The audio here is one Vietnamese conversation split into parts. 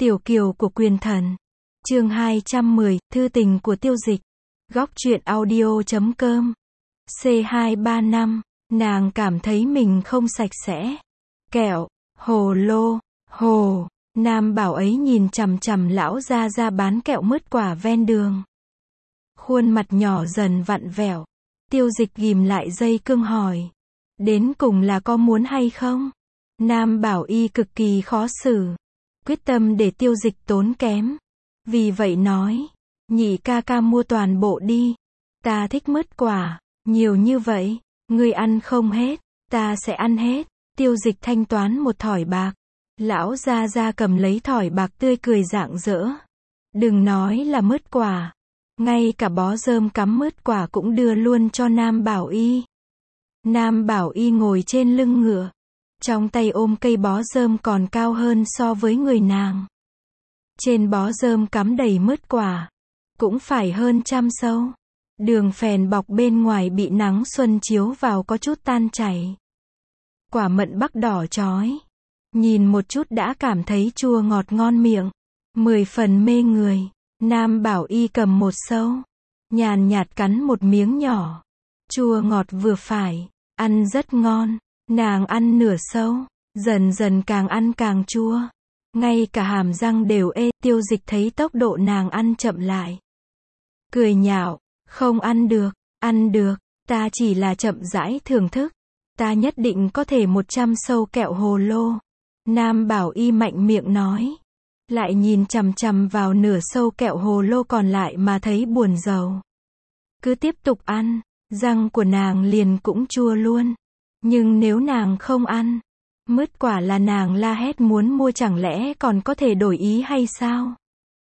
Tiểu kiều của quyền thần. Chương 210, thư tình của Tiêu Dịch. Góc truyện audio.com. C235, nàng cảm thấy mình không sạch sẽ. Kẹo, hồ lô, hồ. Nam bảo ấy nhìn chằm chằm lão ra bán kẹo mứt quả ven đường. Khuôn mặt nhỏ dần vặn vẹo. Tiêu Dịch ghim lại dây cương hỏi. Đến cùng là có muốn hay không? Nam bảo y cực kỳ khó xử. Quyết tâm để Tiêu Dịch tốn kém. Vì vậy nói. Nhị ca ca mua toàn bộ đi. Ta thích mứt quả. Nhiều như vậy. Ngươi ăn không hết. Ta sẽ ăn hết. Tiêu Dịch thanh toán một thỏi bạc. Lão ra cầm lấy thỏi bạc tươi cười rạng rỡ. Đừng nói là mứt quả. Ngay cả bó rơm cắm mứt quả cũng đưa luôn cho Nam Bảo Y. Nam Bảo Y ngồi trên lưng ngựa. Trong tay ôm cây bó rơm còn cao hơn so với người nàng. Trên bó rơm cắm đầy mứt quả. Cũng phải hơn 100 sâu. Đường phèn bọc bên ngoài bị nắng xuân chiếu vào có chút tan chảy. Quả mận bắc đỏ chói. Nhìn một chút đã cảm thấy chua ngọt ngon miệng. 10 phần mê người. Nam Bảo Y cầm một sâu. Nhàn nhạt cắn một miếng nhỏ. Chua ngọt vừa phải. Ăn rất ngon. Nàng ăn nửa sâu. Dần dần càng ăn càng chua. Ngay cả hàm răng đều ê. Tiêu Dịch thấy tốc độ nàng ăn chậm lại. Cười nhạo. Không ăn được. Ăn được. Ta chỉ là chậm rãi thưởng thức. Ta nhất định có thể 100 sâu kẹo hồ lô. Nam Bảo Y mạnh miệng nói. Lại nhìn chằm chằm vào nửa sâu kẹo hồ lô còn lại mà thấy buồn rầu. Cứ tiếp tục ăn. Răng của nàng liền cũng chua luôn. Nhưng nếu nàng không ăn. Mứt quả là nàng la hét muốn mua chẳng lẽ còn có thể đổi ý hay sao?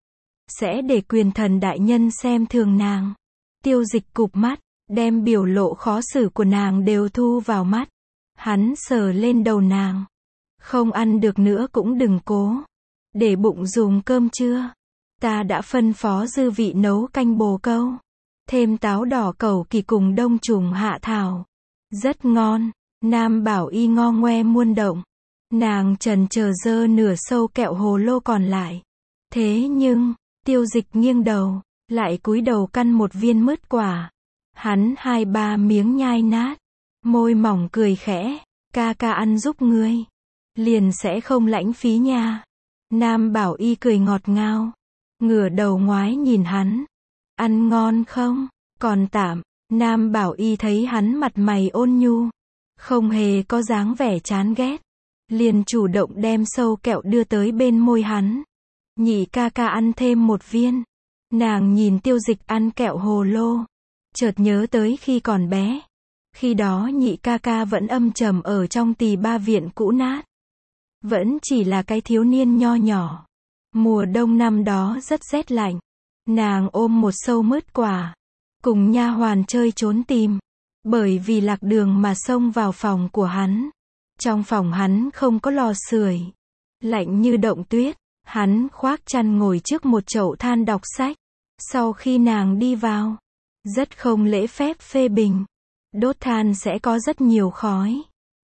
Sẽ để quyền thần đại nhân xem thường nàng. Tiêu Dịch cụp mắt. Đem biểu lộ khó xử của nàng đều thu vào mắt. Hắn sờ lên đầu nàng. Không ăn được nữa cũng đừng cố. Để bụng dùng cơm trưa. Ta đã phân phó dư vị nấu canh bồ câu. Thêm táo đỏ cẩu kỳ cùng đông trùng hạ thảo. Rất ngon. Nam Bảo Y ngo ngoe muôn động. Nàng chần chờ dơ nửa sâu kẹo hồ lô còn lại. Thế nhưng, Tiêu Dịch nghiêng đầu. Lại cúi đầu căn một viên mứt quả. Hắn 2-3 miếng nhai nát. Môi mỏng cười khẽ. Ca ca ăn giúp ngươi. Liền sẽ không lãnh phí nha. Nam Bảo Y cười ngọt ngào. Ngửa đầu ngoái nhìn hắn. Ăn ngon không? Còn tạm. Nam Bảo Y thấy hắn mặt mày ôn nhu. Không hề có dáng vẻ chán ghét. Liền chủ động đem sâu kẹo đưa tới bên môi hắn. Nhị ca ca ăn thêm một viên. Nàng nhìn Tiêu Dịch ăn kẹo hồ lô. Chợt nhớ tới khi còn bé. Khi đó nhị ca ca vẫn âm trầm ở trong tỳ ba viện cũ nát. Vẫn chỉ là cái thiếu niên nho nhỏ. Mùa đông năm đó rất rét lạnh. Nàng ôm một sâu mứt quả. Cùng nha hoàn chơi trốn tìm. Bởi vì lạc đường mà xông vào phòng của hắn. Trong phòng hắn không có lò sưởi. Lạnh như động tuyết. Hắn khoác chăn ngồi trước một chậu than đọc sách. Sau khi nàng đi vào. Rất không lễ phép phê bình. Đốt than sẽ có rất nhiều khói.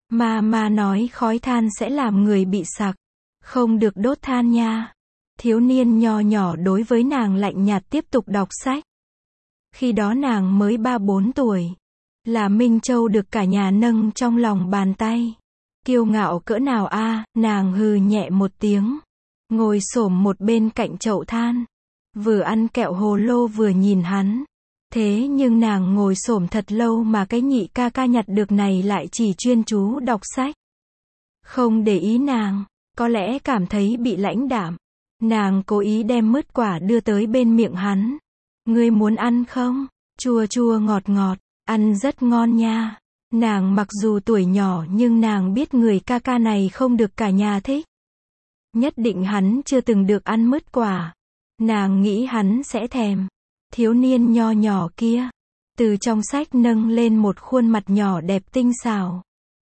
Mà nói khói than sẽ làm người bị sặc. Không được đốt than nha. Thiếu niên nho nhỏ đối với nàng lạnh nhạt tiếp tục đọc sách. Khi đó nàng mới 3-4 tuổi. Là Minh Châu được cả nhà nâng trong lòng bàn tay. Kiêu ngạo cỡ nào a, nàng hừ nhẹ một tiếng. Ngồi xổm một bên cạnh chậu than. Vừa ăn kẹo hồ lô vừa nhìn hắn. Thế nhưng nàng ngồi xổm thật lâu mà cái nhị ca ca nhặt được này lại chỉ chuyên chú đọc sách. Không để ý nàng, có lẽ cảm thấy bị lãnh đạm. Nàng cố ý đem mứt quả đưa tới bên miệng hắn. Ngươi muốn ăn không? Chua chua ngọt ngọt, ăn rất ngon nha. Nàng mặc dù tuổi nhỏ nhưng nàng biết người ca ca này không được cả nhà thích. Nhất định hắn chưa từng được ăn mứt quả. Nàng nghĩ hắn sẽ thèm. Thiếu niên nho nhỏ kia. Từ trong sách nâng lên một khuôn mặt nhỏ đẹp tinh xảo.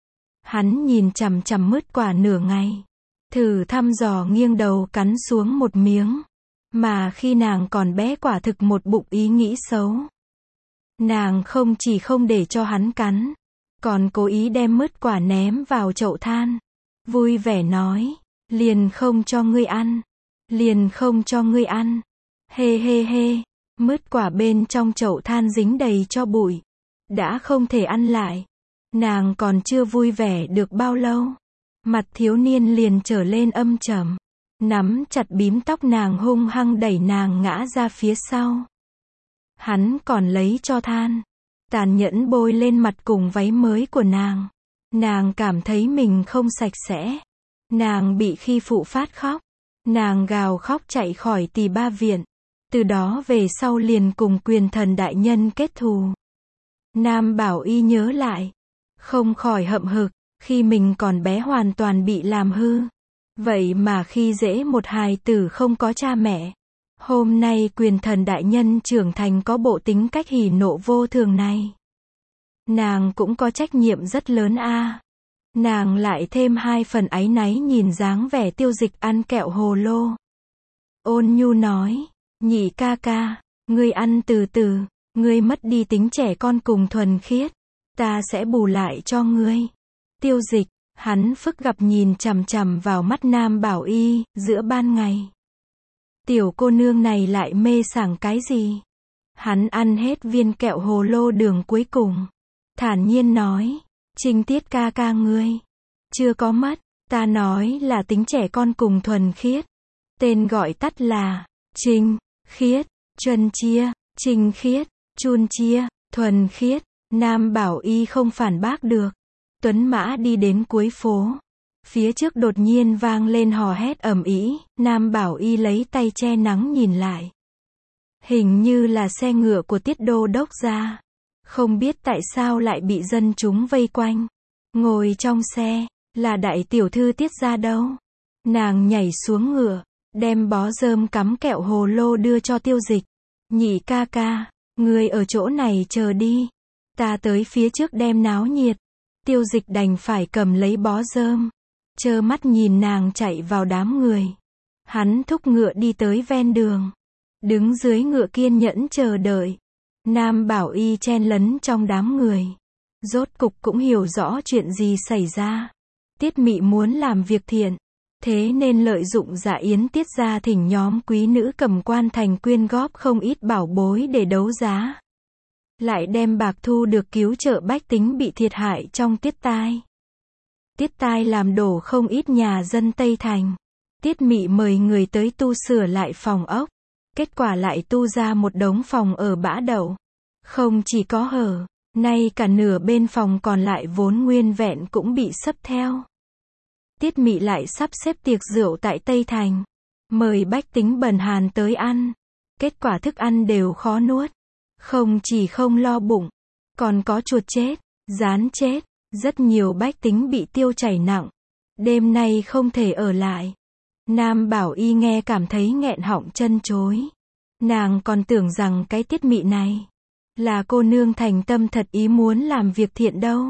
Hắn nhìn chằm chằm mứt quả nửa ngày. Thử thăm dò nghiêng đầu cắn xuống một miếng. Mà khi nàng còn bé quả thực một bụng ý nghĩ xấu. Nàng không chỉ không để cho hắn cắn. Còn cố ý đem mứt quả ném vào chậu than. Vui vẻ nói. Liền không cho ngươi ăn. liền không cho ngươi ăn. Hê hê hê, mứt quả bên trong chậu than dính đầy cho bụi. Đã không thể ăn lại. Nàng còn chưa vui vẻ được bao lâu. Mặt thiếu niên liền trở lên âm trầm. Nắm chặt bím tóc nàng hung hăng đẩy nàng ngã ra phía sau. Hắn còn lấy tro than. Tàn nhẫn bôi lên mặt cùng váy mới của nàng. Nàng cảm thấy mình không sạch sẽ. Nàng bị khi phụ phát khóc. Nàng gào khóc chạy khỏi Tỳ Ba viện. Từ đó về sau liền cùng Quyền Thần đại nhân kết thù. Nam Bảo Y nhớ lại. Không khỏi hậm hực, khi mình còn bé hoàn toàn bị làm hư. Vậy mà khi dễ một hài tử không có cha mẹ. Hôm nay Quyền Thần đại nhân trưởng thành có bộ tính cách hỉ nộ vô thường này. Nàng cũng có trách nhiệm rất lớn a. Nàng lại thêm 2 phần áy náy nhìn dáng vẻ Tiêu Dịch ăn kẹo hồ lô. Ôn nhu nói, nhị ca ca, ngươi ăn từ từ, ngươi mất đi tính trẻ con cùng thuần khiết. Ta sẽ bù lại cho ngươi. Tiêu Dịch, hắn phức gặp nhìn chằm chằm vào mắt Nam Bảo Y, giữa ban ngày. Tiểu cô nương này lại mê sảng cái gì? Hắn ăn hết viên kẹo hồ lô đường cuối cùng. Thản nhiên nói, Trinh Tiết ca ca ngươi. Chưa có mất, ta nói là tính trẻ con cùng thuần khiết. Tên gọi tắt là, Trinh, Khiết, Chuân Chia, Trinh Khiết, Chun Chia, thuần khiết. Nam Bảo Y không phản bác được. Tuấn mã đi đến cuối phố. Phía trước đột nhiên vang lên hò hét ầm ĩ. Nam Bảo Y lấy tay che nắng nhìn lại. Hình như là xe ngựa của Tiết đô đốc ra. Không biết tại sao lại bị dân chúng vây quanh. Ngồi trong xe, là đại tiểu thư Tiết gia đâu. Nàng nhảy xuống ngựa, đem bó rơm cắm kẹo hồ lô đưa cho Tiêu Dịch. Nhị ca ca, ngươi ở chỗ này chờ đi. Ta tới phía trước đem náo nhiệt. Tiêu Dịch đành phải cầm lấy bó rơm. Trơ mắt nhìn nàng chạy vào đám người. Hắn thúc ngựa đi tới ven đường. Đứng dưới ngựa kiên nhẫn chờ đợi. Nam Bảo Y chen lấn trong đám người. Rốt cục cũng hiểu rõ chuyện gì xảy ra. Tiết Mị muốn làm việc thiện. Thế nên lợi dụng dạ yến Tiết gia thỉnh nhóm quý nữ cầm quan thành quyên góp không ít bảo bối để đấu giá. Lại đem bạc thu được cứu trợ bách tính bị thiệt hại trong Tiết tai. Tiết tai làm đổ không ít nhà dân Tây Thành. Tiết Mị mời người tới tu sửa lại phòng ốc. Kết quả lại tu ra một đống phòng ở bã đậu. Không chỉ có hở, nay cả nửa bên phòng còn lại vốn nguyên vẹn cũng bị xấp theo. Tiết Mị lại sắp xếp tiệc rượu tại Tây Thành. Mời bách tính bần hàn tới ăn. Kết quả thức ăn đều khó nuốt. Không chỉ không lo bụng, còn có chuột chết, gián chết, rất nhiều bách tính bị tiêu chảy nặng. Đêm nay không thể ở lại. Nam Bảo Y nghe cảm thấy nghẹn họng chân chối. Nàng còn tưởng rằng cái Tiết Mị này là cô nương thành tâm thật ý muốn làm việc thiện đâu.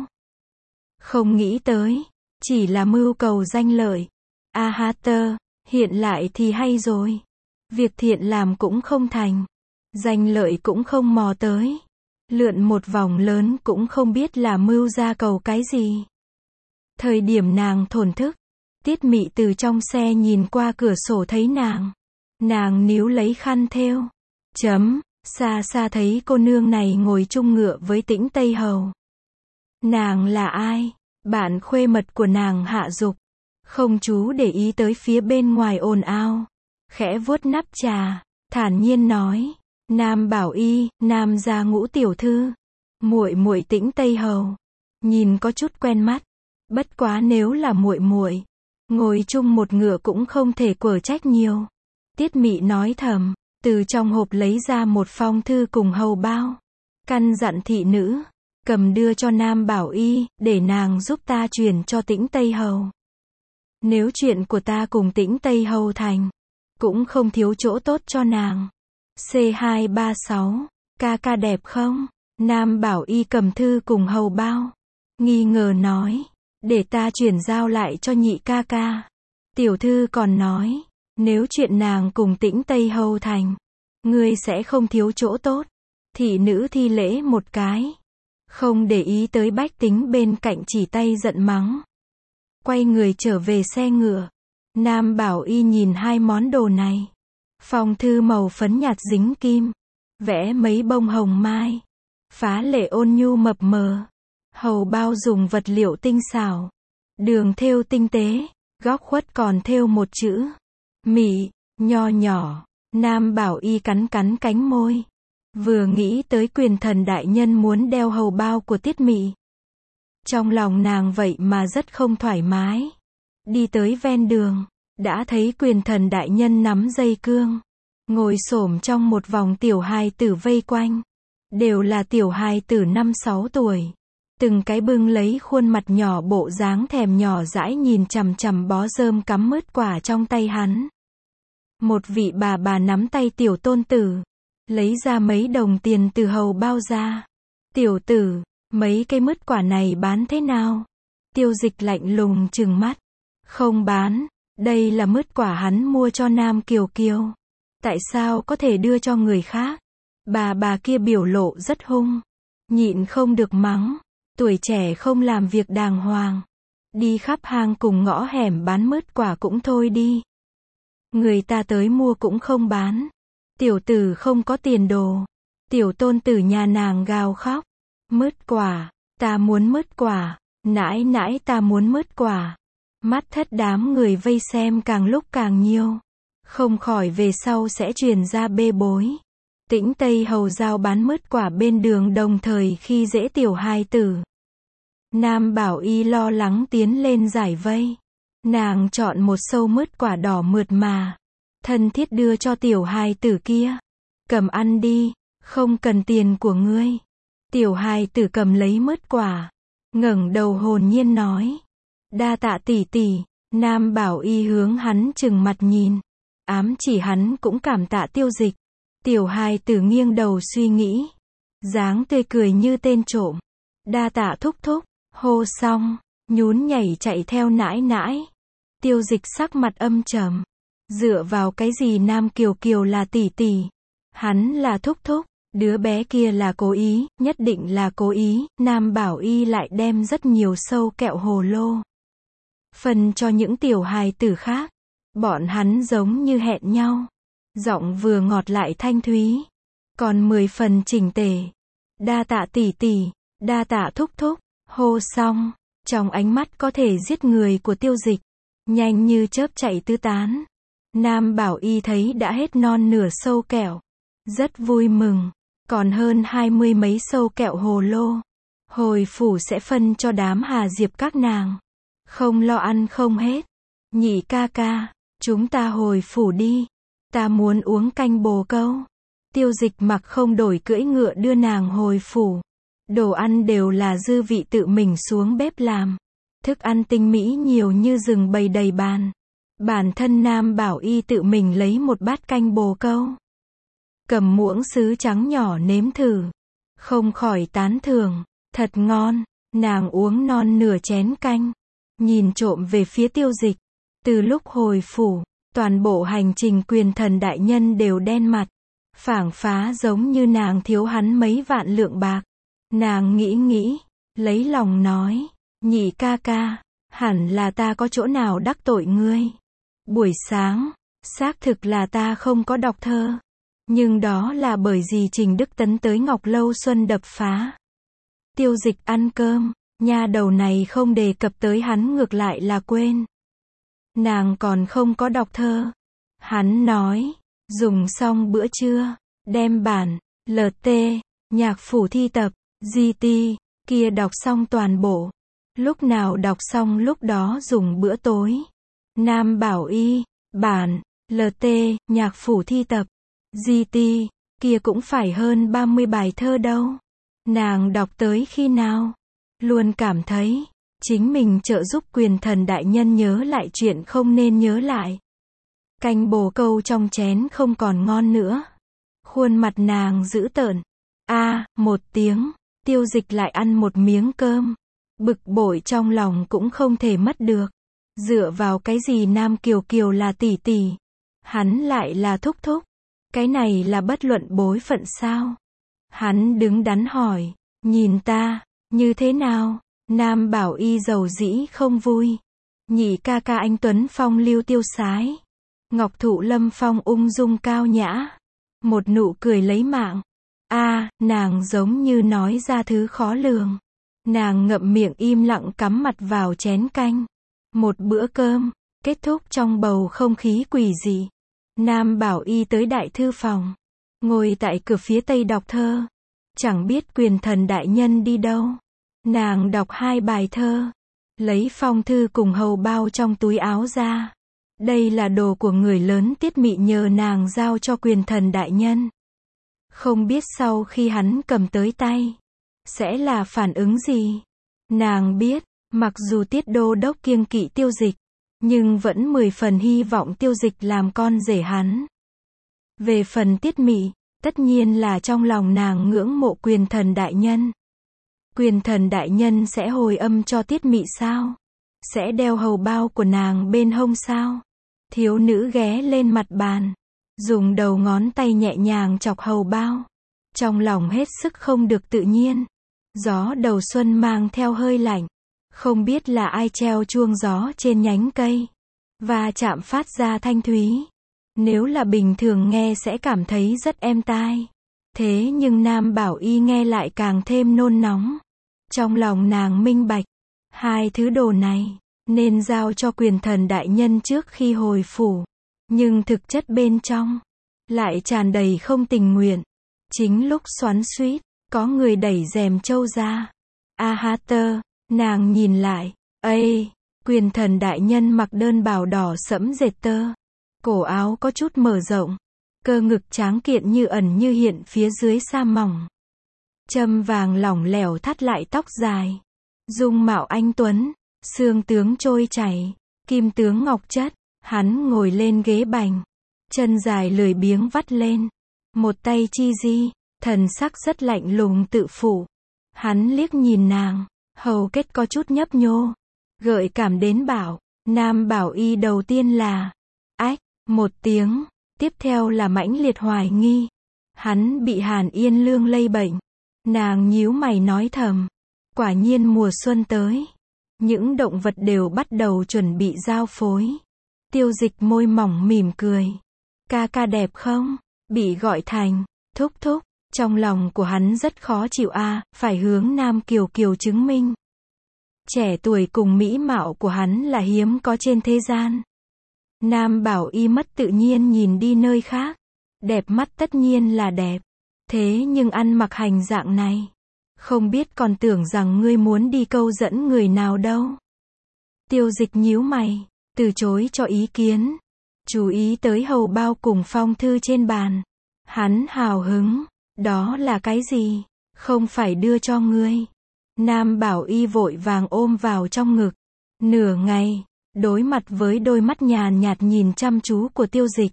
Không nghĩ tới, chỉ là mưu cầu danh lợi. A ha tơ, hiện lại thì hay rồi. Việc thiện làm cũng không thành. Danh lợi cũng không mò tới. Lượn một vòng lớn cũng không biết là mưu ra cầu cái gì. Thời điểm nàng thổn thức, Tiết Mị từ trong xe nhìn qua cửa sổ thấy nàng. Nàng níu lấy khăn thêu. Xa xa thấy cô nương này ngồi chung ngựa với Tĩnh Tây Hầu. Nàng là ai? Bạn khuê mật của nàng Hạ Dục. Không chú để ý tới phía bên ngoài ồn ào. Khẽ vuốt nắp trà, thản nhiên nói. Nam Bảo Y, Nam gia Ngũ tiểu thư. Muội muội Tĩnh Tây Hầu. Nhìn có chút quen mắt. Bất quá nếu là muội muội, ngồi chung một ngựa cũng không thể quở trách nhiều. Tiết Mị nói thầm, từ trong hộp lấy ra một phong thư cùng hầu bao. Căn dặn thị nữ, cầm đưa cho Nam Bảo Y, để nàng giúp ta truyền cho Tĩnh Tây Hầu. Nếu chuyện của ta cùng Tĩnh Tây Hầu thành, cũng không thiếu chỗ tốt cho nàng. C236, ca ca đẹp không? Nam Bảo Y cầm thư cùng hầu bao. Nghi ngờ nói, để ta chuyển giao lại cho nhị ca ca. Tiểu thư còn nói, nếu chuyện nàng cùng Tĩnh Tây Hầu thành, ngươi sẽ không thiếu chỗ tốt. Thị nữ thi lễ một cái. Không để ý tới bách tính bên cạnh chỉ tay giận mắng. Quay người trở về xe ngựa. Nam Bảo Y nhìn hai món đồ này. Phong thư màu phấn nhạt dính kim. Vẽ mấy bông hồng mai. Phá lệ ôn nhu mập mờ. Hầu bao dùng vật liệu tinh xảo. Đường thêu tinh tế. Góc khuất còn thêu một chữ. Mị, nho nhỏ. Nam Bảo Y cắn cắn cánh môi. Vừa nghĩ tới quyền thần đại nhân muốn đeo hầu bao của Tiết Mị. Trong lòng nàng vậy mà rất không thoải mái. Đi tới ven đường, đã thấy quyền thần đại nhân nắm dây cương. Ngồi xổm trong một vòng tiểu hài tử vây quanh. Đều là tiểu hài tử 5-6 tuổi. Từng cái bưng lấy khuôn mặt nhỏ bộ dáng thèm nhỏ dãi nhìn chằm chằm bó rơm cắm mứt quả trong tay hắn. Một vị bà nắm tay tiểu tôn tử. Lấy ra mấy đồng tiền từ hầu bao ra. Tiểu tử, mấy cây mứt quả này bán thế nào? Tiêu Dịch lạnh lùng trừng mắt. Không bán, đây là mứt quả hắn mua cho Nam Kiều Kiều. Tại sao có thể đưa cho người khác? Bà kia biểu lộ rất hung. Nhịn không được mắng. Tuổi trẻ không làm việc đàng hoàng. Đi khắp hang cùng ngõ hẻm bán mứt quả cũng thôi đi. Người ta tới mua cũng không bán. Tiểu tử không có tiền đồ. Tiểu tôn tử nhà nàng gào khóc. Mứt quả, ta muốn mứt quả. Nãi nãi ta muốn mứt quả. Mắt thất đám người vây xem càng lúc càng nhiều. Không khỏi về sau sẽ truyền ra bê bối. Tĩnh Tây hầu giao bán mứt quả bên đường đồng thời khi dễ tiểu hài tử. Nam Bảo Y lo lắng tiến lên giải vây. Nàng chọn một sâu mứt quả đỏ mượt mà. Thân thiết đưa cho tiểu hài tử kia. Cầm ăn đi, không cần tiền của ngươi. Tiểu hài tử cầm lấy mứt quả. Ngẩng đầu hồn nhiên nói. Đa tạ tỷ tỷ. Nam Bảo Y hướng hắn trừng mặt nhìn. Ám chỉ hắn cũng cảm tạ Tiêu Dịch. Tiểu hài tử nghiêng đầu suy nghĩ. Dáng tươi cười như tên trộm. Đa tạ thúc thúc. Hô xong, nhún nhảy chạy theo nãi nãi. Tiêu Dịch sắc mặt âm trầm. Dựa vào cái gì Nam Kiều Kiều là tỷ tỷ? Hắn là thúc thúc. Đứa bé kia là cố ý, nhất định là cố ý. Nam Bảo Y lại đem rất nhiều sâu kẹo hồ lô. Phần cho những tiểu hài tử khác. Bọn hắn giống như hẹn nhau. Giọng vừa ngọt lại thanh thúy. Còn 10 phần chỉnh tề. Đa tạ tỷ tỷ, đa tạ thúc thúc. Hô xong, trong ánh mắt có thể giết người của Tiêu Dịch. Nhanh như chớp chạy tứ tán. Nam Bảo Y thấy đã hết non nửa sâu kẹo. Rất vui mừng. Còn hơn 20 mấy sâu kẹo hồ lô. Hồi phủ sẽ phân cho đám Hà Diệp các nàng. Không lo ăn không hết. Nhị ca ca, chúng ta hồi phủ đi. Ta muốn uống canh bồ câu. Tiêu Dịch mặc không đổi cưỡi ngựa đưa nàng hồi phủ. Đồ ăn đều là dư vị tự mình xuống bếp làm. Thức ăn tinh mỹ nhiều như rừng bầy đầy bàn. Bản thân Nam Bảo Y tự mình lấy một bát canh bồ câu. Cầm muỗng sứ trắng nhỏ nếm thử. Không khỏi tán thưởng. Thật ngon. Nàng uống non nửa chén canh. Nhìn trộm về phía Tiêu Dịch. Từ lúc hồi phủ, toàn bộ hành trình quyền thần đại nhân đều đen mặt. Phảng phá giống như nàng thiếu hắn mấy vạn lượng bạc. Nàng nghĩ, lấy lòng nói. Nhị ca ca, hẳn là ta có chỗ nào đắc tội ngươi. Buổi sáng, xác thực là ta không có đọc thơ. Nhưng đó là bởi vì Trình Đức Tấn tới Ngọc Lâu Xuân đập phá. Tiêu Dịch ăn cơm, nha đầu này không đề cập tới hắn ngược lại là quên. Nàng còn không có đọc thơ. Hắn nói, dùng xong bữa trưa, đem bản, LT, nhạc phủ thi tập, GT, kia đọc xong toàn bộ. Lúc nào đọc xong lúc đó dùng bữa tối. Nam Bảo Y, bản, LT, nhạc phủ thi tập, GT, kia cũng phải hơn 30 bài thơ đâu. Nàng đọc tới khi nào? Luôn cảm thấy, chính mình trợ giúp quyền thần đại nhân nhớ lại chuyện không nên nhớ lại. Canh bồ câu trong chén không còn ngon nữa. Khuôn mặt nàng dữ tợn. Một tiếng, Tiêu Dịch lại ăn một miếng cơm. Bực bội trong lòng cũng không thể mất được. Dựa vào cái gì Nam Kiều Kiều là tỷ tỷ? Hắn lại là thúc thúc. Cái này là bất luận bối phận sao? Hắn đứng đắn hỏi. Nhìn ta, như thế nào? Nam Bảo Y dầu dĩ không vui. Nhị ca ca anh tuấn phong lưu tiêu sái. Ngọc thụ lâm phong ung dung cao nhã. Một nụ cười lấy mạng. Nàng giống như nói ra thứ khó lường. Nàng ngậm miệng im lặng cắm mặt vào chén canh. Một bữa cơm, kết thúc trong bầu không khí quỷ dị. Nam Bảo Y tới đại thư phòng. Ngồi tại cửa phía tây đọc thơ. Chẳng biết quyền thần đại nhân đi đâu. Nàng đọc 2 bài thơ. Lấy phong thư cùng hầu bao trong túi áo ra. Đây là đồ của người lớn Tiết Mị nhờ nàng giao cho quyền thần đại nhân. Không biết sau khi hắn cầm tới tay, sẽ là phản ứng gì. Nàng biết, mặc dù Tiết đô đốc kiêng kỵ Tiêu Dịch, nhưng vẫn 10 phần hy vọng Tiêu Dịch làm con rể hắn. Về phần Tiết Mị, tất nhiên là trong lòng nàng ngưỡng mộ quyền thần đại nhân. Quyền thần đại nhân sẽ hồi âm cho Tiết Mị sao? Sẽ đeo hầu bao của nàng bên hông sao? Thiếu nữ ghé lên mặt bàn, dùng đầu ngón tay nhẹ nhàng chọc hầu bao. Trong lòng hết sức không được tự nhiên. Gió đầu xuân mang theo hơi lạnh. Không biết là ai treo chuông gió trên nhánh cây. Và chạm phát ra thanh thúy. Nếu là bình thường nghe sẽ cảm thấy rất êm tai. Thế nhưng Nam Bảo Y nghe lại càng thêm nôn nóng. Trong lòng nàng minh bạch. 2 thứ đồ này nên giao cho quyền thần đại nhân trước khi hồi phủ. Nhưng thực chất bên trong lại tràn đầy không tình nguyện. Chính lúc xoắn xuýt, có người đẩy rèm trâu ra. Tơ, nàng nhìn lại. Quyền thần đại nhân mặc đơn bào đỏ sẫm dệt tơ. Cổ áo có chút mở rộng. Cơ ngực tráng kiện như ẩn như hiện phía dưới sa mỏng. Châm vàng lỏng lẻo thắt lại tóc dài. Dung mạo anh tuấn, xương tướng trôi chảy, kim tướng ngọc chất. Hắn ngồi lên ghế bành. Chân dài lười biếng vắt lên. Một tay chi di, thần sắc rất lạnh lùng tự phụ. Hắn liếc nhìn nàng, hầu kết có chút nhấp nhô. Gợi cảm đến bảo, Nam Bảo Y đầu tiên là một tiếng, tiếp theo là mãnh liệt hoài nghi. Hắn bị Hàn Yên Lương lây bệnh. Nàng nhíu mày nói thầm, quả nhiên mùa xuân tới. Những động vật đều bắt đầu chuẩn bị giao phối. Tiêu Dịch môi mỏng mỉm cười. Ca ca đẹp không? Bị gọi thành thúc thúc. Trong lòng của hắn rất khó chịu phải hướng Nam Kiều Kiều chứng minh. Trẻ tuổi cùng mỹ mạo của hắn là hiếm có trên thế gian. Nam Bảo Y mất tự nhiên nhìn đi nơi khác. Đẹp mắt tất nhiên là đẹp. Thế nhưng ăn mặc hành dạng này, không biết còn tưởng rằng ngươi muốn đi câu dẫn người nào đâu. Tiêu Dịch nhíu mày, từ chối cho ý kiến. Chú ý tới hầu bao cùng phong thư trên bàn. Hắn hào hứng. Đó là cái gì? Không phải đưa cho ngươi. Nam Bảo Y vội vàng ôm vào trong ngực. Nửa ngày, đối mặt với đôi mắt nhàn nhạt nhìn chăm chú của Tiêu Dịch.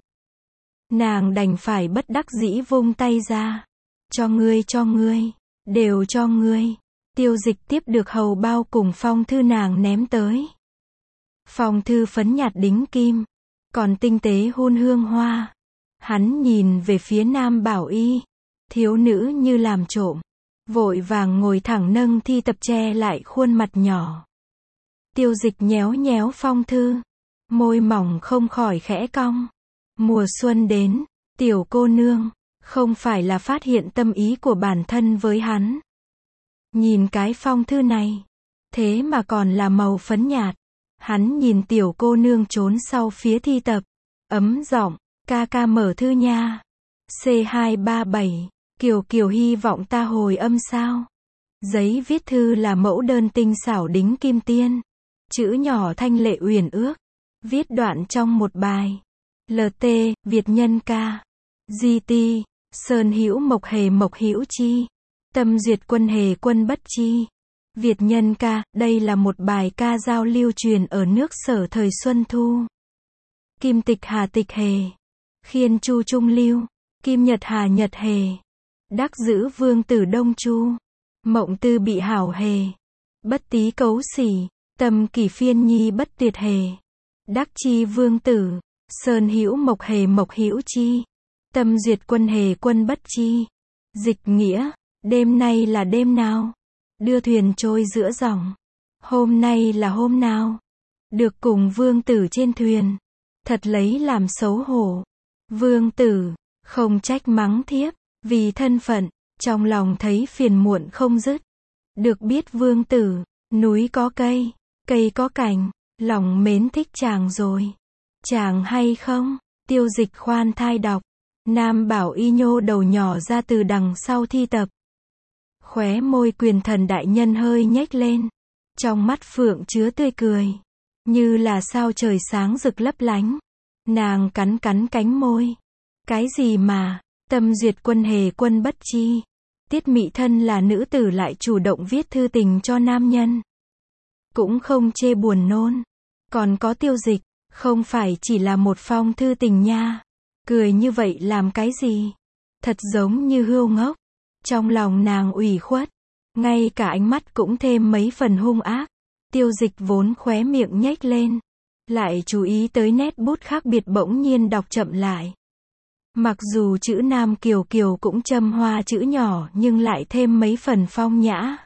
Nàng đành phải bất đắc dĩ vung tay ra. Cho ngươi, đều cho ngươi. Tiêu Dịch tiếp được hầu bao cùng phong thư nàng ném tới. Phong thư phấn nhạt đính kim, còn tinh tế hun hương hoa. Hắn nhìn về phía Nam Bảo Y. Thiếu nữ như làm trộm, vội vàng ngồi thẳng nâng thi tập che lại khuôn mặt nhỏ. Tiêu Dịch nhéo nhéo phong thư, môi mỏng không khỏi khẽ cong. Mùa xuân đến, tiểu cô nương, không phải là phát hiện tâm ý của bản thân với hắn. Nhìn cái phong thư này, thế mà còn là màu phấn nhạt. Hắn nhìn tiểu cô nương trốn sau phía thi tập, ấm giọng, ca ca mở thư nha. C237, Kiều Kiều hy vọng ta hồi âm sao. Giấy viết thư là mẫu đơn tinh xảo đính kim tiên. Chữ nhỏ thanh lệ uyển ước. Viết đoạn trong một bài. LT, Việt nhân ca. GT, Sơn hữu mộc hữu chi. Tâm duyệt quân hề quân bất chi. Việt nhân ca, đây là một bài ca giao lưu truyền ở nước Sở thời Xuân Thu. Kim tịch hà tịch hề. Khiên chu trung lưu. Kim nhật hà nhật hề. Đắc giữ vương tử đông chu. Mộng tư bị hảo hề. Bất tý cấu xỉ. Tâm kỷ phiên nhi bất tuyệt hề. Đắc chi vương tử. Sơn hữu mộc hữu chi. Tâm duyệt quân hề quân bất chi. Dịch nghĩa, đêm nay là đêm nào? Đưa thuyền trôi giữa dòng. Hôm nay là hôm nào? được cùng vương tử trên thuyền. Thật lấy làm xấu hổ. Vương tử, không trách mắng thiếp, vì thân phận, trong lòng thấy phiền muộn không dứt. Được biết vương tử, núi có cây, cây có cành, lòng mến thích chàng rồi. Chàng hay không? Tiêu Dịch khoan thai đọc. Nam Bảo Y nhô đầu nhỏ ra từ đằng sau thi tập. Khóe môi Quyền Thần đại nhân hơi nhếch lên. Trong mắt phượng chứa tươi cười. Như là sao trời sáng rực lấp lánh. Nàng cắn cắn cánh môi. Cái gì mà, tâm duyệt quân hề quân bất chi. Tiết Mị thân là nữ tử lại chủ động viết thư tình cho nam nhân. Cũng không chê buồn nôn. Còn có Tiêu Dịch, không phải chỉ là một phong thư tình nha. Cười như vậy làm cái gì? Thật giống như hươu ngốc. Trong lòng nàng ủy khuất. Ngay cả ánh mắt cũng thêm mấy phần hung ác. Tiêu Dịch vốn khóe miệng nhếch lên. Lại chú ý tới nét bút khác biệt bỗng nhiên đọc chậm lại. Mặc dù chữ Nam Kiều Kiều cũng châm hoa chữ nhỏ nhưng lại thêm mấy phần phong nhã.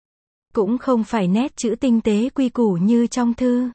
Cũng không phải nét chữ tinh tế quy củ như trong thư.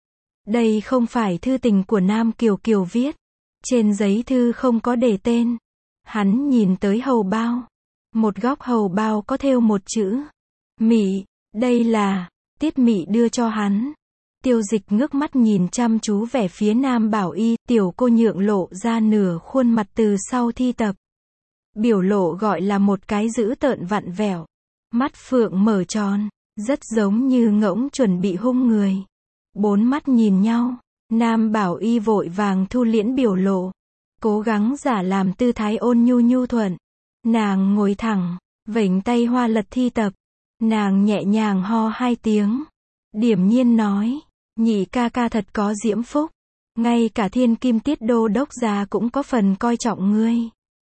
Đây không phải thư tình của Nam Kiều Kiều viết. Trên giấy thư không có đề tên. Hắn nhìn tới hầu bao. Một góc hầu bao có thêu một chữ. Mị, đây là, Tiết Mị đưa cho hắn. Tiêu Dịch ngước mắt nhìn chăm chú về phía Nam Bảo Y, tiểu cô nhượng lộ ra nửa khuôn mặt từ sau thi tập. Biểu lộ gọi là một cái dữ tợn vặn vẹo. Mắt phượng mở tròn, rất giống như ngỗng chuẩn bị hung người. Bốn mắt nhìn nhau, Nam Bảo Y vội vàng thu liễm biểu lộ. Cố gắng giả làm tư thái ôn nhu nhu thuận. Nàng ngồi thẳng, vểnh tay hoa lật thi tập. Nàng nhẹ nhàng ho hai tiếng. Điềm nhiên nói, nhị ca ca thật có diễm phúc. Ngay cả Thiên Kim Tiết Đô đốc già cũng có phần coi trọng ngươi.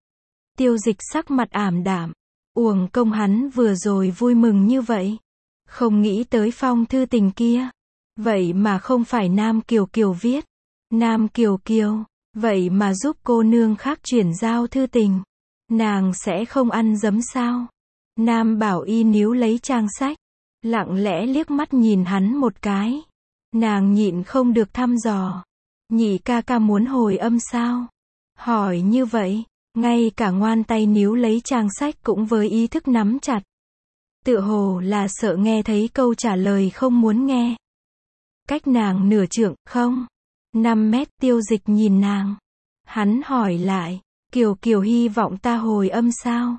Tiêu Dịch sắc mặt ảm đạm. Uổng công hắn vừa rồi vui mừng như vậy. Không nghĩ tới phong thư tình kia. Vậy mà không phải Nam Kiều Kiều viết. Nam Kiều Kiều, vậy mà giúp cô nương khác chuyển giao thư tình. Nàng sẽ không ăn dấm sao? Nam Bảo Y níu lấy trang sách. Lặng lẽ liếc mắt nhìn hắn một cái. Nàng nhịn không được thăm dò. Nhị ca ca muốn hồi âm sao? Hỏi như vậy, ngay cả ngoan tay níu lấy trang sách cũng với ý thức nắm chặt. Tựa hồ là sợ nghe thấy câu trả lời không muốn nghe. Cách nàng nửa trượng, không? 5 mét. Tiêu Dịch nhìn nàng. Hắn hỏi lại, Kiều Kiều hy vọng ta hồi âm sao?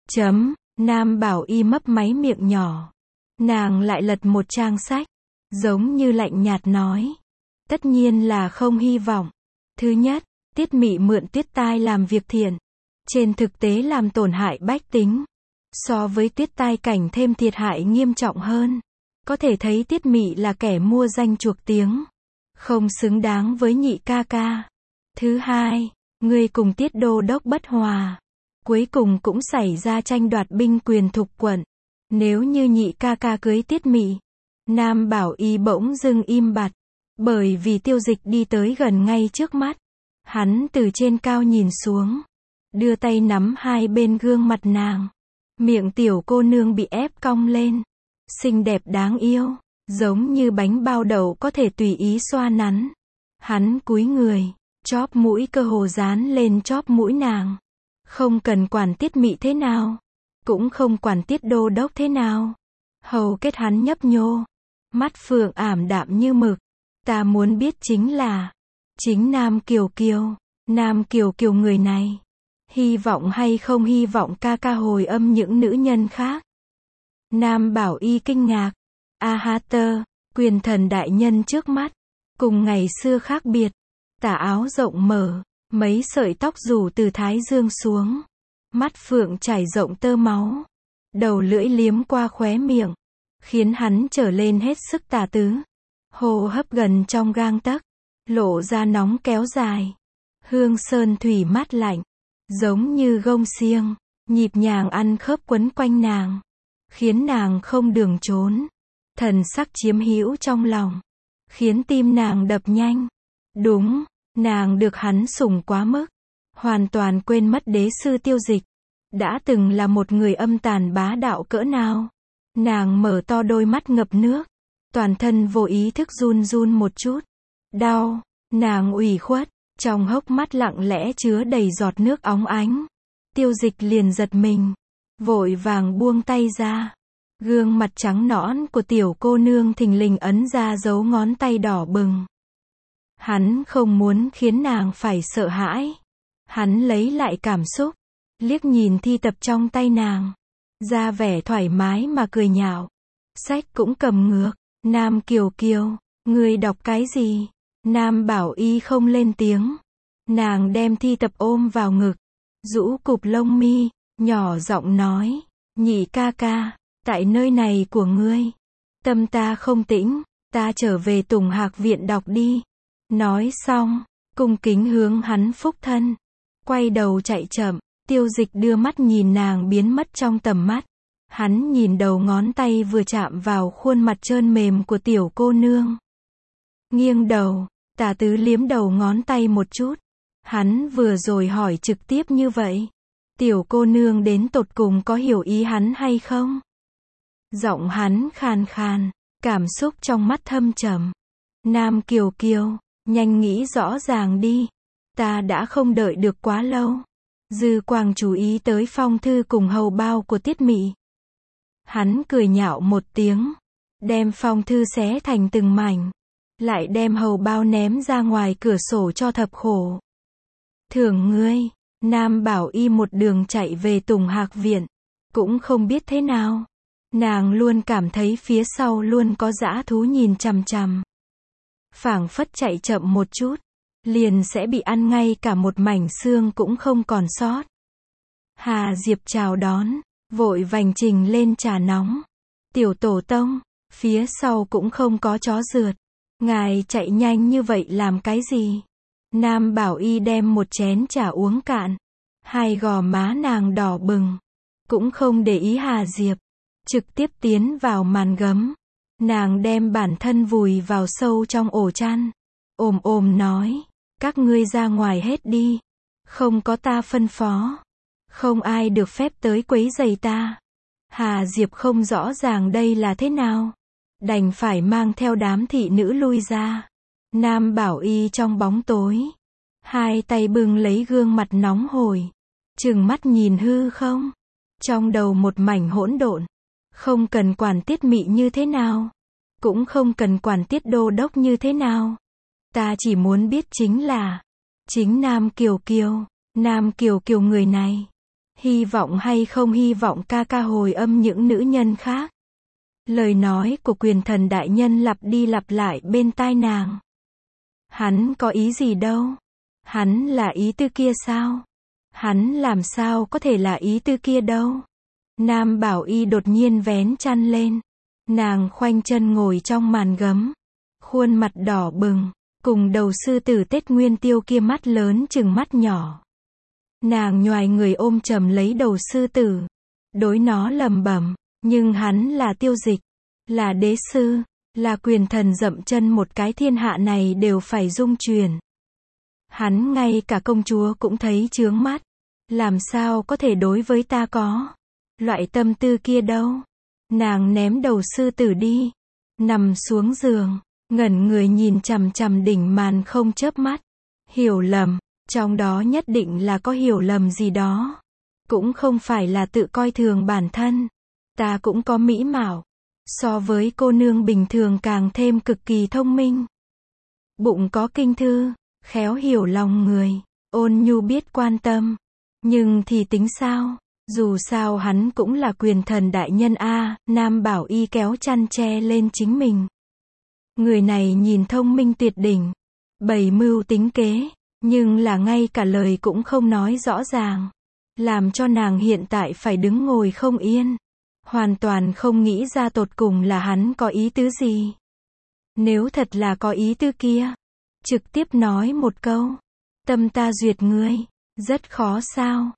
Nam Bảo Y mấp máy miệng nhỏ. Nàng lại lật một trang sách. Giống như lạnh nhạt nói. Tất nhiên là không hy vọng. Thứ nhất, Tiết Mị mượn Tuyết Tai làm việc thiện. Trên thực tế làm tổn hại bách tính. So với Tuyết Tai cảnh thêm thiệt hại nghiêm trọng hơn. Có thể thấy Tiết Mị là kẻ mua danh chuộc tiếng. Không xứng đáng với nhị ca ca. Thứ hai, ngươi cùng Tiết Đô đốc bất hòa. Cuối cùng cũng xảy ra tranh đoạt binh quyền thục quận. Nếu như nhị ca ca cưới Tiết Mị. Nam Bảo Y bỗng dưng im bặt. Bởi vì Tiêu Dịch đi tới gần ngay trước mắt. Hắn từ trên cao nhìn xuống. Đưa tay nắm hai bên gương mặt nàng. Miệng tiểu cô nương bị ép cong lên. Xinh đẹp đáng yêu. Giống như bánh bao đậu có thể tùy ý xoa nắn. Hắn cúi người. Chóp mũi cơ hồ dán lên chóp mũi nàng. Không cần quản Tiết Mị thế nào. Cũng không quản Tiết Đô đốc thế nào. Hầu kết hắn nhấp nhô. Mắt phượng ảm đạm như mực. Ta muốn biết chính là. Chính Nam Kiều Kiều. Nam Kiều Kiều người này. Hy vọng hay không hy vọng ca ca hồi âm những nữ nhân khác. Nam Bảo Y kinh ngạc. A ha tơ. Quyền thần đại nhân trước mắt. Cùng ngày xưa khác biệt. Tà áo rộng mở. Mấy sợi tóc rủ từ thái dương xuống. Mắt phượng trải rộng tơ máu. Đầu lưỡi liếm qua khóe miệng. Khiến hắn trở lên hết sức tà tứ. Hô hấp gần trong gang tấc. Lộ ra nóng kéo dài. Hương sơn thủy mát lạnh. Giống như gông xiềng. Nhịp nhàng ăn khớp quấn quanh nàng. Khiến nàng không đường trốn. Thần sắc chiếm hữu trong lòng. Khiến tim nàng đập nhanh. Đúng, nàng được hắn sủng quá mức. Hoàn toàn quên mất đế sư Tiêu Dịch. Đã từng là một người âm tàn bá đạo cỡ nào. Nàng mở to đôi mắt ngập nước. Toàn thân vô ý thức run run một chút. Đau, nàng ủy khuất, trong hốc mắt lặng lẽ chứa đầy giọt nước óng ánh. Tiêu Dịch liền giật mình, vội vàng buông tay ra. Gương mặt trắng nõn của tiểu cô nương thình lình ấn ra dấu ngón tay đỏ bừng. Hắn không muốn khiến nàng phải sợ hãi. Hắn lấy lại cảm xúc, liếc nhìn thi tập trong tay nàng, ra vẻ thoải mái mà cười nhạo. Sách cũng cầm ngược. Nam Kiều Kiều, ngươi đọc cái gì? Nam Bảo Y không lên tiếng. Nàng đem thi tập ôm vào ngực, rũ cụp lông mi, nhỏ giọng nói, nhị ca ca, tại nơi này của ngươi, tâm ta không tĩnh, ta trở về Tùng Hạc viện đọc đi. Nói xong, cung kính hướng hắn phúc thân, quay đầu chạy chậm. Tiêu Dịch đưa mắt nhìn nàng biến mất trong tầm mắt. Hắn nhìn đầu ngón tay vừa chạm vào khuôn mặt trơn mềm của tiểu cô nương. Nghiêng đầu, Tả Tứ liếm đầu ngón tay một chút. Hắn vừa rồi hỏi trực tiếp như vậy. Tiểu cô nương đến tột cùng có hiểu ý hắn hay không? Giọng hắn khàn khàn, cảm xúc trong mắt thâm trầm. Nam Kiều Kiều, nhanh nghĩ rõ ràng đi. Ta đã không đợi được quá lâu. Dư Quang chú ý tới phong thư cùng hầu bao của Tiết Mị. Hắn cười nhạo một tiếng, đem phong thư xé thành từng mảnh, lại đem hầu bao ném ra ngoài cửa sổ cho Thập Khổ. Thưởng ngươi. Nam Bảo Y một đường chạy về Tùng Hạc viện, cũng không biết thế nào. Nàng luôn cảm thấy phía sau luôn có dã thú nhìn chằm chằm. Phảng phất chạy chậm một chút, liền sẽ bị ăn ngay cả một mảnh xương cũng không còn sót. Hà Diệp chào đón, vội vành trình lên trà nóng. Tiểu tổ tông, phía sau cũng không có chó rượt. Ngài chạy nhanh như vậy làm cái gì? Nam Bảo Y đem một chén trà uống cạn. Hai gò má nàng đỏ bừng. Cũng không để ý Hà Diệp. Trực tiếp tiến vào màn gấm. Nàng đem bản thân vùi vào sâu trong ổ chăn. Ồm nói. Các ngươi ra ngoài hết đi. Không có ta phân phó. Không ai được phép tới quấy rầy ta. Hà Diệp không rõ ràng đây là thế nào. Đành phải mang theo đám thị nữ lui ra. Nam Bảo Y trong bóng tối. Hai tay bưng lấy gương mặt nóng hổi. Trừng mắt nhìn hư không. Trong đầu một mảnh hỗn độn. Không cần quản Tiết Mị như thế nào. Cũng không cần quản Tiết Đô Đốc như thế nào. Ta chỉ muốn biết chính là. Chính Nam Kiều Kiều. Nam Kiều Kiều người này. Hy vọng hay không hy vọng ca ca hồi âm những nữ nhân khác. Lời nói của Quyền Thần đại nhân lặp đi lặp lại bên tai nàng. Hắn có ý gì đâu? Hắn là ý tư kia sao? Hắn làm sao có thể là ý tư kia đâu? Nam Bảo Y đột nhiên vén chăn lên. Nàng khoanh chân ngồi trong màn gấm. Khuôn mặt đỏ bừng, cùng đầu sư tử Tết Nguyên Tiêu kia mắt lớn chừng mắt nhỏ. Nàng nhoài người ôm chầm lấy đầu sư tử. Đối nó lẩm bẩm, nhưng hắn là Tiêu Dịch, là đế sư, là quyền thần dậm chân một cái thiên hạ này đều phải rung chuyển. Hắn ngay cả công chúa cũng thấy chướng mắt. Làm sao có thể đối với ta có loại tâm tư kia đâu. Nàng ném đầu sư tử đi, nằm xuống giường, ngẩn người nhìn chằm chằm đỉnh màn không chớp mắt. Hiểu lầm, trong đó nhất định là có hiểu lầm gì đó. Cũng không phải là tự coi thường bản thân. Ta cũng có mỹ mạo. So với cô nương bình thường càng thêm cực kỳ thông minh. Bụng có kinh thư, khéo hiểu lòng người, ôn nhu biết quan tâm. Nhưng thì tính sao? Dù sao hắn cũng là Quyền Thần đại nhân a. Nam Bảo Y kéo chăn che lên chính mình. Người này nhìn thông minh tuyệt đỉnh, bày mưu tính kế, nhưng là ngay cả lời cũng không nói rõ ràng. Làm cho nàng hiện tại phải đứng ngồi không yên. Hoàn toàn không nghĩ ra tột cùng là hắn có ý tứ gì. Nếu thật là có ý tứ kia, trực tiếp nói một câu. Tâm ta duyệt ngươi. Rất khó sao?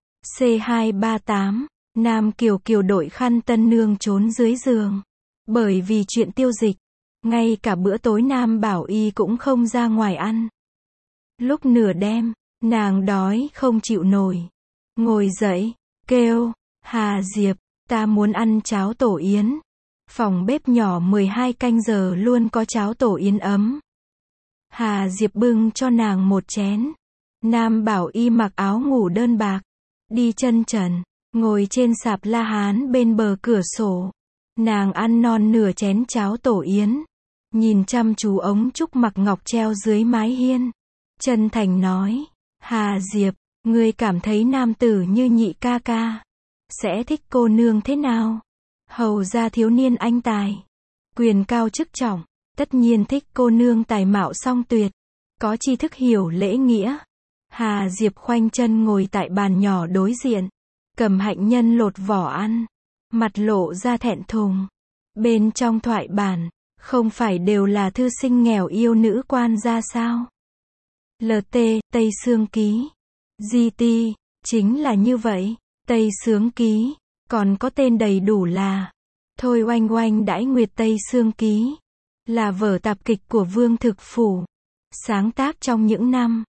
C238, Nam Kiều Kiều đội khăn tân nương trốn dưới giường. Bởi vì chuyện Tiêu Dịch, ngay cả bữa tối Nam Bảo Y cũng không ra ngoài ăn. Lúc nửa đêm, nàng đói không chịu nổi. Ngồi dậy, kêu, Hà Diệp, ta muốn ăn cháo tổ yến. Phòng bếp nhỏ 12 canh giờ luôn có cháo tổ yến ấm. Hà Diệp bưng cho nàng một chén. Nam Bảo Y mặc áo ngủ đơn bạc, đi chân trần, ngồi trên sạp la hán bên bờ cửa sổ. Nàng ăn non nửa chén cháo tổ yến, nhìn chăm chú ống trúc mặc ngọc treo dưới mái hiên. Chân thành nói, Hà Diệp, ngươi cảm thấy nam tử như Nhị ca ca sẽ thích cô nương thế nào? Hầu gia thiếu niên anh tài, quyền cao chức trọng, tất nhiên thích cô nương tài mạo song tuyệt, có tri thức hiểu lễ nghĩa. Hà Diệp khoanh chân ngồi tại bàn nhỏ đối diện, cầm hạnh nhân lột vỏ ăn, mặt lộ ra thẹn thùng. Bên trong thoại bản, không phải đều là thư sinh nghèo yêu nữ quan gia sao? LT, Tây Sương Ký. GT, chính là như vậy. Tây Sướng Ký, còn có tên đầy đủ là Thôi Oanh Oanh Đãi Nguyệt Tây Sương Ký, là vở tạp kịch của Vương Thực Phủ, sáng tác trong những năm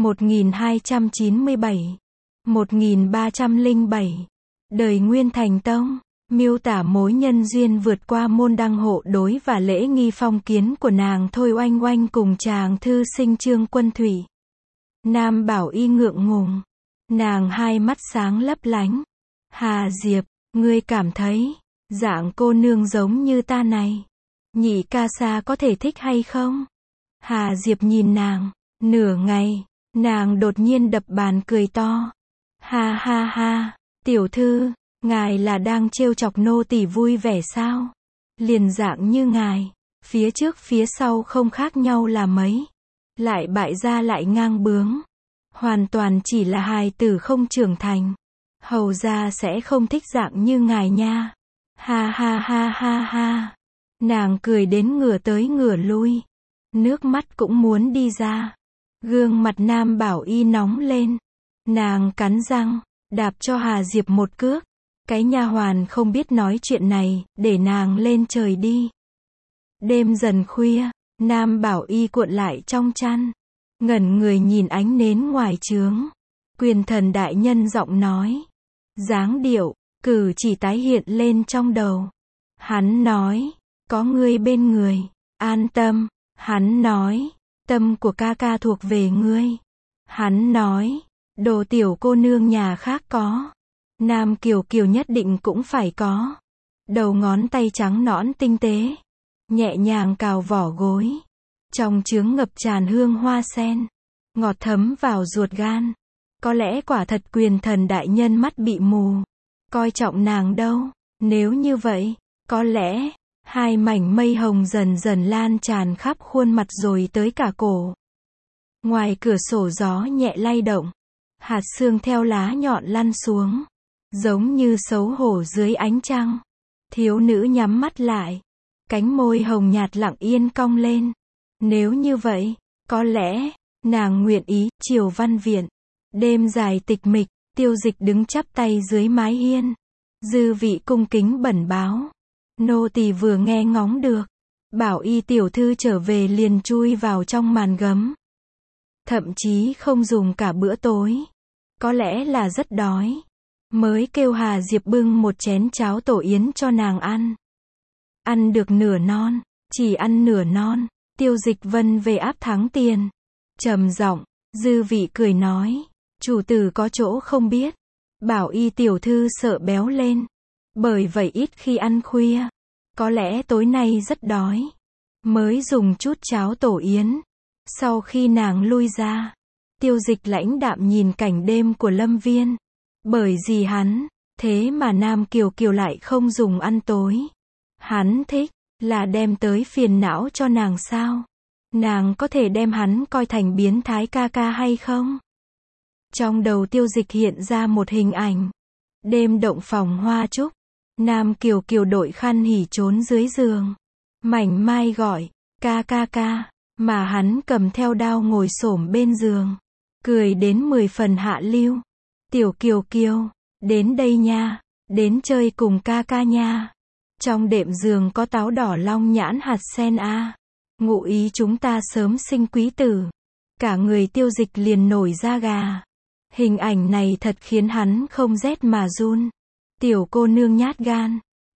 1297, 1307, đời Nguyên Thành Tông, miêu tả mối nhân duyên vượt qua môn đăng hộ đối và lễ nghi phong kiến của nàng Thôi Oanh Oanh cùng chàng thư sinh Trương Quân Thủy. Nam Bảo Y ngượng ngùng, nàng hai mắt sáng lấp lánh. Hà Diệp, ngươi cảm thấy dạng cô nương giống như ta này, Nhị ca ca có thể thích hay không? Hà Diệp nhìn nàng, nửa ngày, nàng đột nhiên đập bàn cười to. Ha ha ha, tiểu thư, ngài là đang trêu chọc nô tỳ vui vẻ sao? Liền dạng như ngài, phía trước phía sau không khác nhau là mấy, lại bại gia lại ngang bướng, hoàn toàn chỉ là hài tử không trưởng thành. Hầu gia sẽ không thích dạng như ngài nha. Ha ha ha ha ha. Nàng cười đến ngửa tới ngửa lui, nước mắt cũng muốn đi ra. Gương mặt Nam Bảo Y nóng lên, nàng cắn răng, đạp cho Hà Diệp một cước. Cái nha hoàn không biết nói chuyện này, để nàng lên trời đi. Đêm dần khuya, Nam Bảo Y cuộn lại trong chăn, ngẩn người nhìn ánh nến ngoài trướng. Quyền thần đại nhân giọng nói, dáng điệu, cử chỉ tái hiện lên trong đầu. Hắn nói, có ngươi bên người, an tâm. Hắn nói, tâm của ca ca thuộc về ngươi. Hắn nói, đồ tiểu cô nương nhà khác có, Nam Kiều Kiều nhất định cũng phải có. Đầu ngón tay trắng nõn tinh tế, nhẹ nhàng cào vỏ gối. Trong trướng ngập tràn hương hoa sen, ngọt thấm vào ruột gan. Có lẽ quả thật quyền thần đại nhân mắt bị mù, coi trọng nàng đâu. Nếu như vậy, có lẽ hai mảnh mây hồng dần dần lan tràn khắp khuôn mặt rồi tới cả cổ. Ngoài cửa sổ gió nhẹ lay động, hạt sương theo lá nhọn lăn xuống, giống như xấu hổ dưới ánh trăng. Thiếu nữ nhắm mắt lại, cánh môi hồng nhạt lặng yên cong lên. Nếu như vậy, có lẽ nàng nguyện ý. Triều Văn Viện, đêm dài tịch mịch, Tiêu Dịch đứng chắp tay dưới mái hiên, dư vị cung kính bẩm báo. Nô tỳ vừa nghe ngóng được, Bảo Y tiểu thư trở về liền chui vào trong màn gấm, thậm chí không dùng cả bữa tối, có lẽ là rất đói, mới kêu Hà Diệp bưng một chén cháo tổ yến cho nàng ăn. Ăn được nửa non, chỉ ăn nửa non. Tiêu Dịch vân về áp thắng tiền, trầm giọng, dư vị cười nói, chủ tử có chỗ không biết, Bảo Y tiểu thư sợ béo lên, bởi vậy ít khi ăn khuya, có lẽ tối nay rất đói, mới dùng chút cháo tổ yến. Sau khi nàng lui ra, Tiêu Dịch lãnh đạm nhìn cảnh đêm của Lâm Viên, bởi vì hắn, thế mà Nam Kiều Kiều lại không dùng ăn tối. Hắn thích, là đem tới phiền não cho nàng sao? Nàng có thể đem hắn coi thành biến thái ca ca hay không? Trong đầu Tiêu Dịch hiện ra một hình ảnh. Đêm động phòng hoa trúc, Nam Kiều Kiều đội khăn hỉ trốn dưới giường. Mảnh mai gọi, ca ca ca, mà hắn cầm theo đao ngồi xổm bên giường, cười đến 10 phần hạ lưu. Tiểu Kiều Kiều, đến đây nha, đến chơi cùng ca ca nha. Trong đệm giường có táo đỏ long nhãn hạt sen a. Ngụ ý chúng ta sớm sinh quý tử. Cả người Tiêu Dịch liền nổi da gà. Hình ảnh này thật khiến hắn không rét mà run. Tiểu cô nương nhát gan,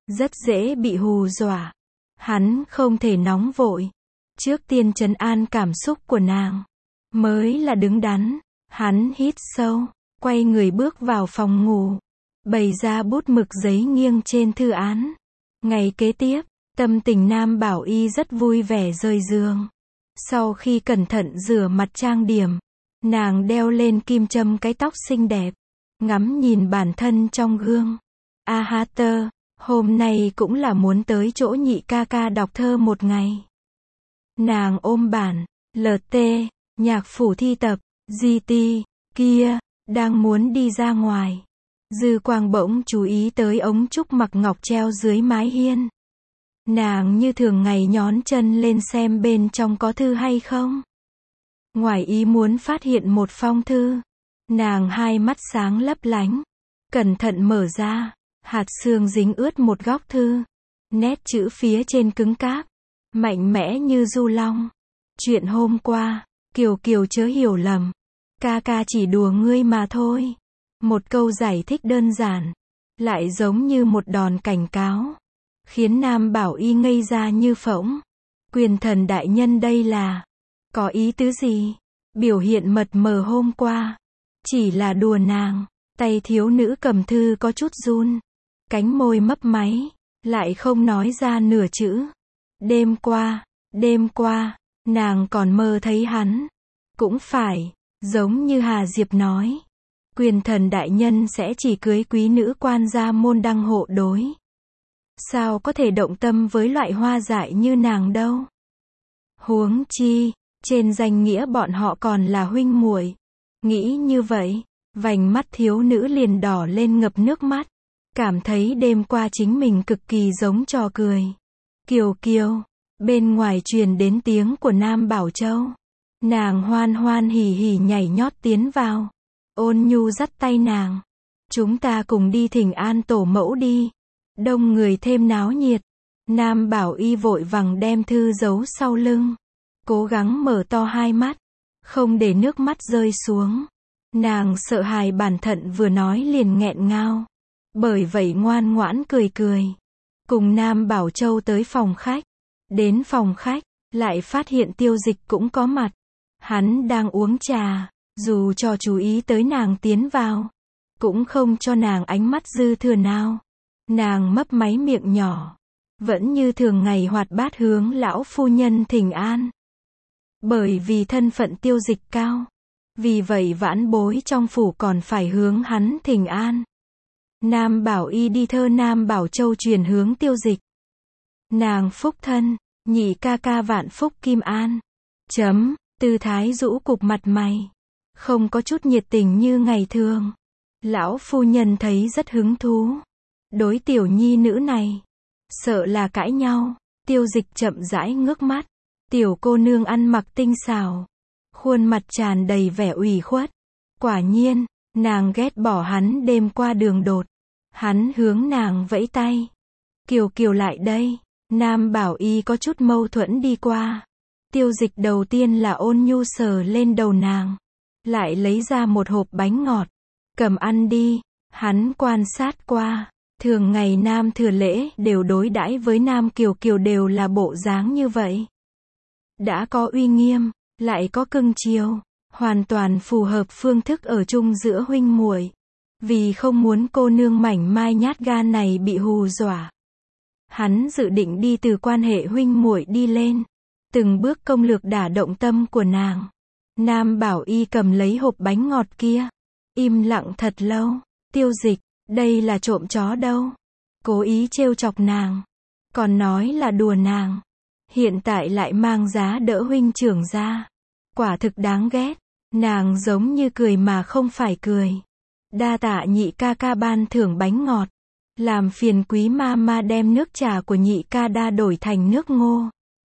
rất dễ bị hù dọa. Hắn không thể nóng vội. Trước tiên trấn an cảm xúc của nàng, mới là đứng đắn. Hắn hít sâu, quay người bước vào phòng ngủ, bày ra bút mực giấy nghiêng trên thư án. Ngày kế tiếp, tâm tình Nam Bảo Y rất vui vẻ rời giường. Sau khi cẩn thận rửa mặt trang điểm, nàng đeo lên kim châm cái tóc xinh đẹp, ngắm nhìn bản thân trong gương. A ha tơ, hôm nay cũng là muốn tới chỗ nhị ca ca đọc thơ một ngày. Nàng ôm bản LT, nhạc phủ thi tập, GT, kia, đang muốn đi ra ngoài. Dư quang bỗng chú ý tới ống trúc mặc ngọc treo dưới mái hiên. Nàng như thường ngày nhón chân lên xem bên trong có thư hay không. Ngoài ý muốn phát hiện một phong thư. Nàng hai mắt sáng lấp lánh, cẩn thận mở ra, hạt sương dính ướt một góc thư. Nét chữ phía trên cứng cáp, mạnh mẽ như du long. Chuyện hôm qua, Kiều Kiều chớ hiểu lầm. Ca ca chỉ đùa ngươi mà thôi. Một câu giải thích đơn giản, lại giống như một đòn cảnh cáo, khiến Nam Bảo Y ngây ra như phỗng. Quyền thần đại nhân đây là có ý tứ gì? Biểu hiện mập mờ hôm qua chỉ là đùa nàng. Tay thiếu nữ cầm thư có chút run, cánh môi mấp máy, lại không nói ra nửa chữ. Đêm qua, nàng còn mơ thấy hắn. Cũng phải, giống như Hà Diệp nói, quyền thần đại nhân sẽ chỉ cưới quý nữ quan gia môn đăng hộ đối. Sao có thể động tâm với loại hoa dại như nàng đâu? Huống chi, trên danh nghĩa bọn họ còn là huynh muội. Nghĩ như vậy, vành mắt thiếu nữ liền đỏ lên ngập nước mắt. Cảm thấy đêm qua chính mình cực kỳ giống trò cười. Kiều Kiều, bên ngoài truyền đến tiếng của Nam Bảo Châu. Nàng hoan hoan hỉ hỉ nhảy nhót tiến vào. Ôn nhu dắt tay nàng. Chúng ta cùng đi thỉnh an tổ mẫu đi. Đông người thêm náo nhiệt. Nam Bảo Y vội vàng đem thư giấu sau lưng. Cố gắng mở to hai mắt, không để nước mắt rơi xuống. Nàng sợ hãi bản thân vừa nói liền nghẹn ngào. Bởi vậy ngoan ngoãn cười cười. Cùng Nam Bảo Châu tới phòng khách. Đến phòng khách, lại phát hiện Tiêu Dịch cũng có mặt. Hắn đang uống trà, dù cho chú ý tới nàng tiến vào, cũng không cho nàng ánh mắt dư thừa nào. Nàng mấp máy miệng nhỏ, vẫn như thường ngày hoạt bát hướng lão phu nhân thỉnh an. Bởi vì thân phận Tiêu Dịch cao, vì vậy vãn bối trong phủ còn phải hướng hắn thỉnh an. Nam Bảo Y đi thơ Nam Bảo Châu truyền hướng Tiêu Dịch. Nàng phúc thân, nhị ca ca vạn phúc kim an. Tư thái rũ cục mặt mày, không có chút nhiệt tình như ngày thường. Lão phu nhân thấy rất hứng thú. Đối tiểu nhi nữ này, sợ là cãi nhau. Tiêu Dịch chậm rãi ngước mắt. Tiểu cô nương ăn mặc tinh xảo, khuôn mặt tràn đầy vẻ ủy khuất. Quả nhiên, nàng ghét bỏ hắn đêm qua đường đột. Hắn hướng nàng vẫy tay. Kiều Kiều lại đây. Nam Bảo Y có chút mâu thuẫn đi qua. Tiêu Dịch đầu tiên là ôn nhu sờ lên đầu nàng, lại lấy ra một hộp bánh ngọt. Cầm ăn đi. Hắn quan sát qua, thường ngày Nam Thừa Lễ đều đối đãi với Nam Kiều Kiều đều là bộ dáng như vậy. Đã có uy nghiêm, lại có cưng chiều, hoàn toàn phù hợp phương thức ở chung giữa huynh muội. Vì không muốn cô nương mảnh mai nhát gan này bị hù dọa, hắn dự định đi từ quan hệ huynh muội đi lên, từng bước công lược đả động tâm của nàng. Nam Bảo Y cầm lấy hộp bánh ngọt kia, im lặng thật lâu. Tiêu Dịch, đây là trộm chó đâu. Cố ý trêu chọc nàng, còn nói là đùa nàng. Hiện tại lại mang giá đỡ huynh trưởng ra. Quả thực đáng ghét. Nàng giống như cười mà không phải cười. Đa tạ nhị ca ca ban thưởng bánh ngọt. Làm phiền quý ma ma đem nước trà của nhị ca đa đổi thành nước ngô.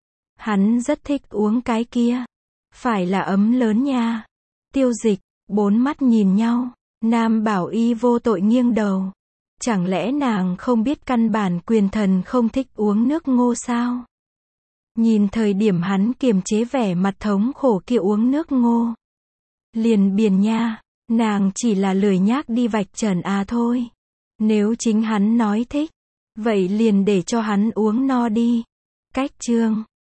Hắn rất thích uống cái kia. Phải là ấm lớn nha. Tiêu Dịch, bốn mắt nhìn nhau. Nam Bảo Y vô tội nghiêng đầu. Chẳng lẽ nàng không biết căn bản quyền thần không thích uống nước ngô sao? Nhìn thời điểm hắn kiềm chế vẻ mặt thống khổ kia uống nước ngô. Liền biền nha, nàng chỉ là lười nhác đi vạch trần thôi. Nếu chính hắn nói thích, Vậy liền để cho hắn uống no đi. Cách chương